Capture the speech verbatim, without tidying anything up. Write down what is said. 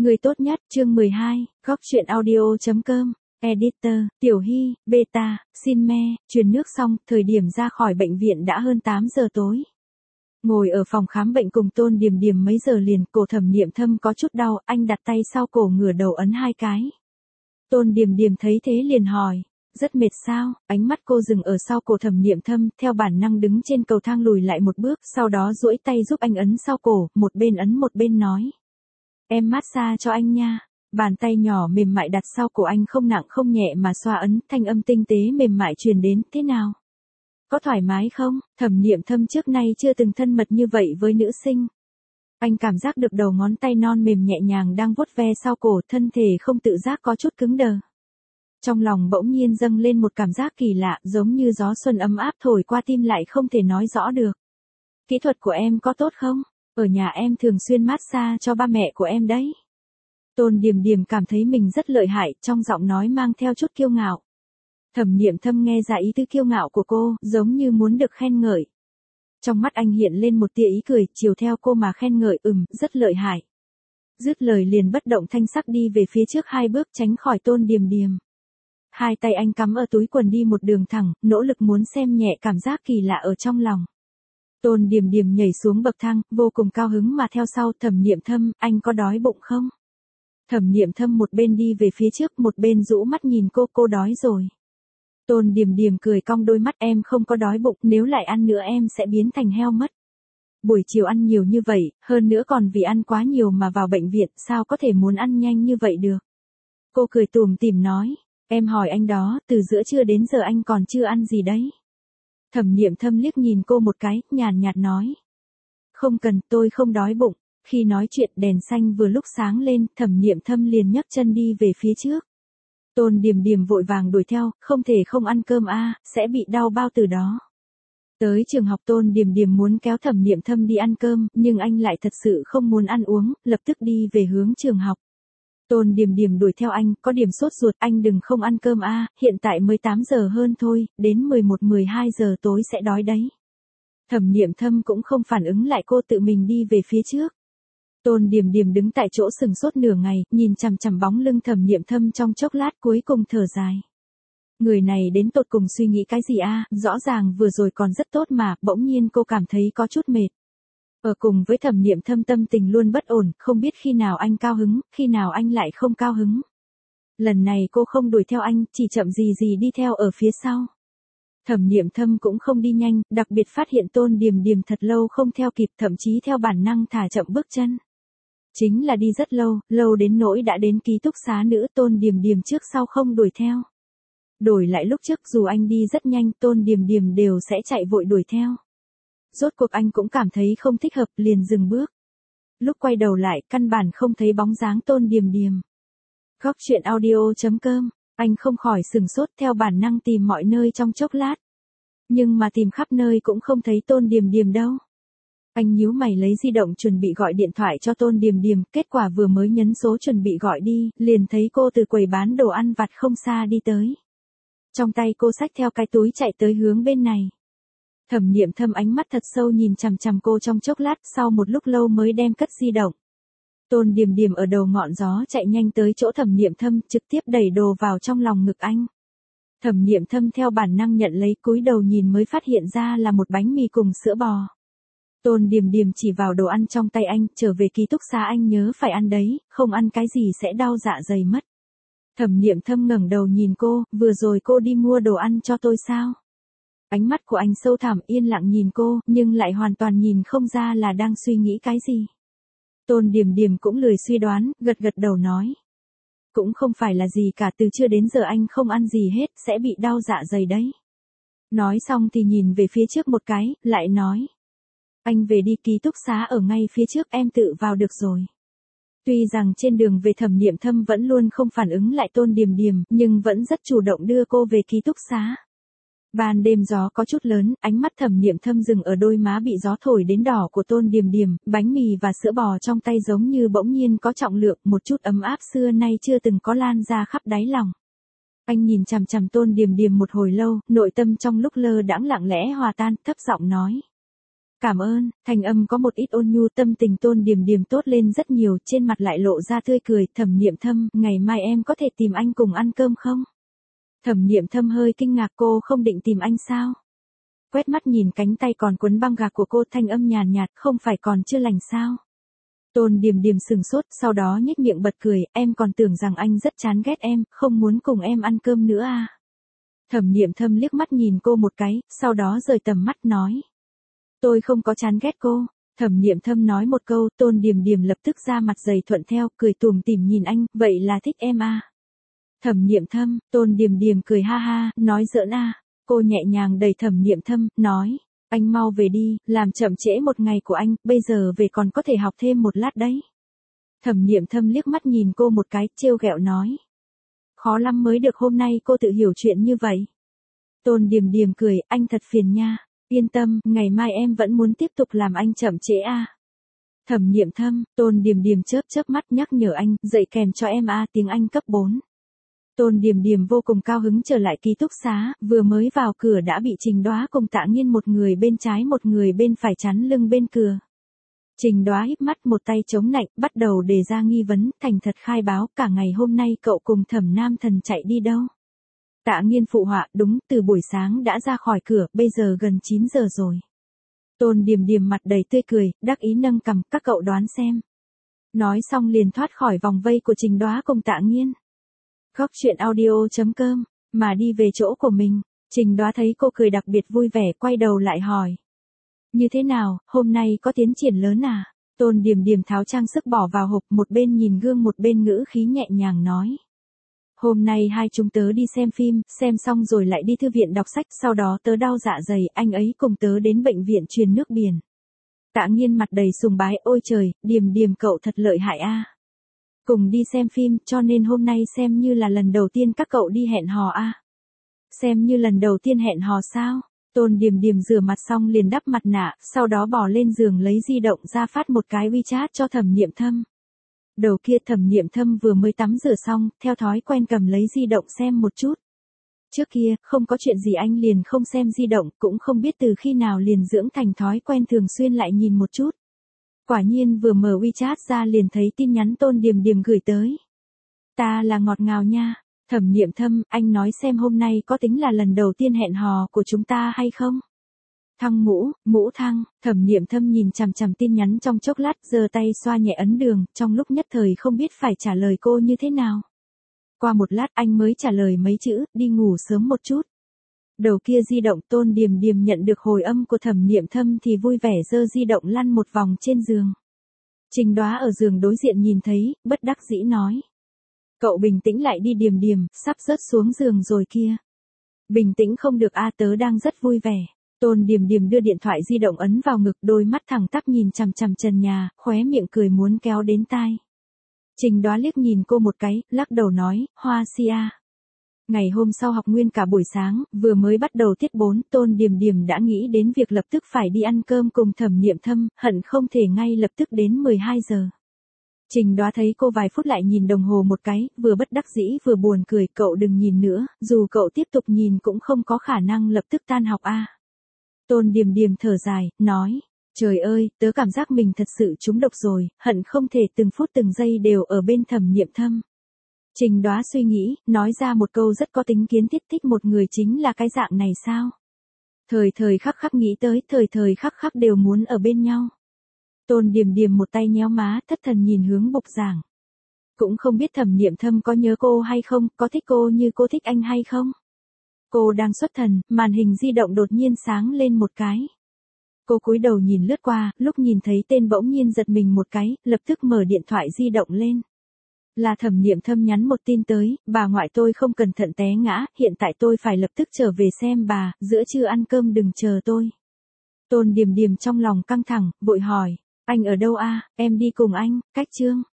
Người tốt nhất, chương mười hai, góc truyện audio chấm com, editor, Tiểu Hy, beta, xin me, truyền nước xong, thời điểm ra khỏi bệnh viện đã hơn tám giờ tối. Ngồi ở phòng khám bệnh cùng Tôn Điềm Điềm mấy giờ liền, cổ Thẩm Niệm Thâm có chút đau, anh đặt tay sau cổ ngửa đầu ấn hai cái. Tôn Điềm Điềm thấy thế liền hỏi, rất mệt sao? Ánh mắt cô dừng ở sau cổ Thẩm Niệm Thâm, theo bản năng đứng trên cầu thang lùi lại một bước, sau đó duỗi tay giúp anh ấn sau cổ, một bên ấn một bên nói. Em massage cho anh nha. Bàn tay nhỏ mềm mại đặt sau cổ anh không nặng không nhẹ mà xoa ấn, thanh âm tinh tế mềm mại truyền đến, thế nào? Có thoải mái không? Thẩm Niệm Thâm trước nay chưa từng thân mật như vậy với nữ sinh. Anh cảm giác được đầu ngón tay non mềm nhẹ nhàng đang vuốt ve sau cổ, thân thể không tự giác có chút cứng đờ. Trong lòng bỗng nhiên dâng lên một cảm giác kỳ lạ, giống như gió xuân ấm áp thổi qua tim lại không thể nói rõ được. Kỹ thuật của em có tốt không? Ở nhà em thường xuyên massage cho ba mẹ của em đấy. Tôn Điềm Điềm cảm thấy mình rất lợi hại, trong giọng nói mang theo chút kiêu ngạo. Thẩm Niệm Thâm nghe ra ý tứ kiêu ngạo của cô, giống như muốn được khen ngợi. Trong mắt anh hiện lên một tia ý cười, chiều theo cô mà khen ngợi, ừm, rất lợi hại. Dứt lời liền bất động thanh sắc đi về phía trước hai bước tránh khỏi Tôn Điềm Điềm. Hai tay anh cắm ở túi quần đi một đường thẳng, nỗ lực muốn xem nhẹ cảm giác kỳ lạ ở trong lòng. Tôn Điềm Điềm nhảy xuống bậc thang, vô cùng cao hứng mà theo sau. Thẩm Niệm Thâm, anh có đói bụng không? Thẩm Niệm Thâm một bên đi về phía trước, một bên rũ mắt nhìn cô, cô đói rồi. Tôn Điềm Điềm cười cong đôi mắt, em không có đói bụng, nếu lại ăn nữa em sẽ biến thành heo mất. Buổi chiều ăn nhiều như vậy, hơn nữa còn vì ăn quá nhiều mà vào bệnh viện, sao có thể muốn ăn nhanh như vậy được? Cô cười tủm tỉm nói, em hỏi anh đó, từ giữa trưa đến giờ anh còn chưa ăn gì đấy? Thẩm Niệm Thâm liếc nhìn cô một cái, nhàn nhạt nói. Không cần, tôi không đói bụng. Khi nói chuyện đèn xanh vừa lúc sáng lên, Thẩm Niệm Thâm liền nhấc chân đi về phía trước. Tôn Điềm Điềm vội vàng đuổi theo, không thể không ăn cơm a, à, sẽ bị đau bao tử đó. Tới trường học Tôn Điềm Điềm muốn kéo Thẩm Niệm Thâm đi ăn cơm, nhưng anh lại thật sự không muốn ăn uống, lập tức đi về hướng trường học. Tôn Điềm Điềm đuổi theo anh, có điểm sốt ruột, anh đừng không ăn cơm a, à, hiện tại mới tám giờ hơn thôi, đến mười một mười hai giờ tối sẽ đói đấy. Thẩm Niệm Thâm cũng không phản ứng lại cô, tự mình đi về phía trước. Tôn Điềm Điềm đứng tại chỗ sừng sốt nửa ngày, nhìn chằm chằm bóng lưng Thẩm Niệm Thâm trong chốc lát, cuối cùng thở dài. Người này đến tột cùng suy nghĩ cái gì a, à? Rõ ràng vừa rồi còn rất tốt mà, bỗng nhiên cô cảm thấy có chút mệt. Ở cùng với Thẩm Niệm Thâm tâm tình luôn bất ổn, không biết khi nào anh cao hứng, khi nào anh lại không cao hứng. Lần này cô không đuổi theo anh, chỉ chậm gì gì đi theo ở phía sau. Thẩm Niệm Thâm cũng không đi nhanh, đặc biệt phát hiện Tôn Điềm Điềm thật lâu không theo kịp, thậm chí theo bản năng thả chậm bước chân. Chính là đi rất lâu, lâu đến nỗi đã đến ký túc xá nữ, Tôn Điềm Điềm trước sau không đuổi theo. Đổi lại lúc trước dù anh đi rất nhanh, Tôn Điềm Điềm đều sẽ chạy vội đuổi theo. Rốt cuộc anh cũng cảm thấy không thích hợp, liền dừng bước. Lúc quay đầu lại, căn bản không thấy bóng dáng Tôn Điềm Điềm. Góc truyện audio chấm com, anh không khỏi sừng sốt, theo bản năng tìm mọi nơi trong chốc lát. Nhưng mà tìm khắp nơi cũng không thấy Tôn Điềm Điềm đâu. Anh nhíu mày lấy di động chuẩn bị gọi điện thoại cho Tôn Điềm Điềm, kết quả vừa mới nhấn số chuẩn bị gọi đi, liền thấy cô từ quầy bán đồ ăn vặt không xa đi tới. Trong tay cô xách theo cái túi chạy tới hướng bên này. Thẩm Niệm Thâm ánh mắt thật sâu nhìn chằm chằm cô trong chốc lát, sau một lúc lâu mới đem cất di động. Tôn Điềm Điềm ở đầu ngọn gió chạy nhanh tới chỗ Thẩm Niệm Thâm, trực tiếp đẩy đồ vào trong lòng ngực anh. Thẩm Niệm Thâm theo bản năng nhận lấy, cúi đầu nhìn mới phát hiện ra là một bánh mì cùng sữa bò. Tôn Điềm Điềm chỉ vào đồ ăn trong tay anh, trở về ký túc xá anh nhớ phải ăn đấy, không ăn cái gì sẽ đau dạ dày mất. Thẩm Niệm Thâm ngẩng đầu nhìn cô, vừa rồi cô đi mua đồ ăn cho tôi sao? Ánh mắt của anh sâu thẳm, yên lặng nhìn cô, nhưng lại hoàn toàn nhìn không ra là đang suy nghĩ cái gì. Tôn Điềm Điềm cũng lười suy đoán, gật gật đầu nói. Cũng không phải là gì cả, từ trưa đến giờ anh không ăn gì hết, sẽ bị đau dạ dày đấy. Nói xong thì nhìn về phía trước một cái, lại nói. Anh về đi, ký túc xá ở ngay phía trước, em tự vào được rồi. Tuy rằng trên đường về Thẩm Niệm Thâm vẫn luôn không phản ứng lại Tôn Điềm Điềm, nhưng vẫn rất chủ động đưa cô về ký túc xá. Ban đêm gió có chút lớn, ánh mắt Thẩm Niệm Thâm dừng ở đôi má bị gió thổi đến đỏ của Tôn Điềm Điềm, bánh mì và sữa bò trong tay giống như bỗng nhiên có trọng lượng, một chút ấm áp xưa nay chưa từng có lan ra khắp đáy lòng. Anh nhìn chằm chằm Tôn Điềm Điềm một hồi lâu, nội tâm trong lúc lơ đãng lặng lẽ hòa tan, thấp giọng nói. Cảm ơn, thanh âm có một ít ôn nhu, tâm tình Tôn Điềm Điềm tốt lên rất nhiều, trên mặt lại lộ ra tươi cười. Thẩm Niệm Thâm, ngày mai em có thể tìm anh cùng ăn cơm không? Thẩm Niệm Thâm hơi kinh ngạc, cô không định tìm anh sao? Quét mắt nhìn cánh tay còn quấn băng gạc của cô, thanh âm nhàn nhạt, không phải còn chưa lành sao? Tôn Điềm Điềm sừng sốt, sau đó nhếch miệng bật cười, em còn tưởng rằng anh rất chán ghét em, không muốn cùng em ăn cơm nữa à? Thẩm Niệm Thâm liếc mắt nhìn cô một cái, sau đó rời tầm mắt nói. Tôi không có chán ghét cô. Thẩm Niệm Thâm nói một câu, Tôn Điềm Điềm lập tức ra mặt dày thuận theo, cười tủm tỉm nhìn anh, vậy là thích em à? Thẩm Niệm Thâm, Tôn Điềm Điềm cười ha ha, nói giỡn à? Cô nhẹ nhàng đẩy Thẩm Niệm Thâm, nói, anh mau về đi, làm chậm trễ một ngày của anh, bây giờ về còn có thể học thêm một lát đấy. Thẩm Niệm Thâm liếc mắt nhìn cô một cái, trêu ghẹo nói. Khó lắm mới được hôm nay cô tự hiểu chuyện như vậy. Tôn Điềm Điềm cười, anh thật phiền nha. Yên tâm, ngày mai em vẫn muốn tiếp tục làm anh chậm trễ à. Thẩm Niệm Thâm, Tôn Điềm Điềm chớp chớp mắt nhắc nhở anh, dạy kèm cho em à, tiếng Anh cấp bốn. Tôn Điềm Điềm vô cùng cao hứng trở lại ký túc xá, vừa mới vào cửa đã bị Trình Đóa cùng Tạ Nghiên một người bên trái một người bên phải chắn lưng bên cửa. Trình Đóa híp mắt một tay chống nạnh, bắt đầu đề ra nghi vấn, thành thật khai báo, cả ngày hôm nay cậu cùng Thẩm Nam Thần chạy đi đâu? Tạ Nghiên phụ họa, đúng, từ buổi sáng đã ra khỏi cửa, bây giờ gần chín giờ rồi. Tôn Điềm Điềm mặt đầy tươi cười, đắc ý nâng cằm, các cậu đoán xem. Nói xong liền thoát khỏi vòng vây của Trình Đóa cùng Tạ Nghiên. Góc truyện audio chấm com, mà đi về chỗ của mình. Trình Đóa thấy cô cười đặc biệt vui vẻ, quay đầu lại hỏi. Như thế nào, hôm nay có tiến triển lớn à? Tôn Điềm Điềm tháo trang sức bỏ vào hộp, một bên nhìn gương một bên ngữ khí nhẹ nhàng nói. Hôm nay hai chúng tớ đi xem phim, xem xong rồi lại đi thư viện đọc sách, sau đó tớ đau dạ dày, anh ấy cùng tớ đến bệnh viện truyền nước biển. Tạ Nghiên mặt đầy sùng bái, ôi trời, Điềm Điềm cậu thật lợi hại a. Cùng đi xem phim, cho nên hôm nay xem như là lần đầu tiên các cậu đi hẹn hò a. Xem như lần đầu tiên hẹn hò sao? Tôn Điềm Điềm rửa mặt xong liền đắp mặt nạ, sau đó bỏ lên giường lấy di động ra phát một cái WeChat cho Thẩm Niệm Thâm. Đầu kia Thẩm Niệm Thâm vừa mới tắm rửa xong, theo thói quen cầm lấy di động xem một chút. Trước kia, không có chuyện gì anh liền không xem di động, cũng không biết từ khi nào liền dưỡng thành thói quen thường xuyên lại nhìn một chút. Quả nhiên vừa mở WeChat ra liền thấy tin nhắn Tôn Điềm Điềm gửi tới. Ta là ngọt ngào nha, Thẩm Niệm Thâm, anh nói xem hôm nay có tính là lần đầu tiên hẹn hò của chúng ta hay không? Thăng mũ, mũ thăng, Thẩm Niệm Thâm nhìn chằm chằm tin nhắn trong chốc lát, giơ tay xoa nhẹ ấn đường, trong lúc nhất thời không biết phải trả lời cô như thế nào. Qua một lát anh mới trả lời mấy chữ, đi ngủ sớm một chút. Đầu kia di động Tôn Điềm Điềm nhận được hồi âm của Thẩm Niệm Thâm thì vui vẻ giơ di động lăn một vòng trên giường. Trình Đóa ở giường đối diện nhìn thấy, bất đắc dĩ nói. Cậu bình tĩnh lại đi Điềm Điềm, sắp rớt xuống giường rồi kia. Bình tĩnh không được a, tớ đang rất vui vẻ. Tôn Điềm Điềm đưa điện thoại di động ấn vào ngực, đôi mắt thẳng tắp nhìn chằm chằm trần nhà, khóe miệng cười muốn kéo đến tai. Trình Đóa liếc nhìn cô một cái, lắc đầu nói, hoa si a. Ngày hôm sau học nguyên cả buổi sáng, vừa mới bắt đầu tiết bốn, Tôn Điềm Điềm đã nghĩ đến việc lập tức phải đi ăn cơm cùng Thẩm Niệm Thâm, hận không thể ngay lập tức đến mười hai giờ. Trình Đóa thấy cô vài phút lại nhìn đồng hồ một cái, vừa bất đắc dĩ vừa buồn cười, cậu đừng nhìn nữa, dù cậu tiếp tục nhìn cũng không có khả năng lập tức tan học a. Tôn Điềm Điềm thở dài, nói, trời ơi, tớ cảm giác mình thật sự trúng độc rồi, hận không thể từng phút từng giây đều ở bên Thẩm Niệm Thâm. Trình Đóa suy nghĩ, nói ra một câu rất có tính kiến thiết, thích một người chính là cái dạng này sao? Thời thời khắc khắc nghĩ tới, thời thời khắc khắc đều muốn ở bên nhau. Tôn Điềm Điềm một tay nhéo má, thất thần nhìn hướng bục giảng. Cũng không biết Thẩm Niệm Thâm có nhớ cô hay không, có thích cô như cô thích anh hay không? Cô đang xuất thần, màn hình di động đột nhiên sáng lên một cái. Cô cúi đầu nhìn lướt qua, lúc nhìn thấy tên bỗng nhiên giật mình một cái, lập tức mở điện thoại di động lên. Là Thẩm Niệm Thâm nhắn một tin tới, bà ngoại tôi không cẩn thận té ngã, hiện tại tôi phải lập tức trở về xem bà, giữa trưa ăn cơm đừng chờ tôi. Tôn Điềm Điềm trong lòng căng thẳng, vội hỏi, anh ở đâu a? Em đi cùng anh, cách Trương.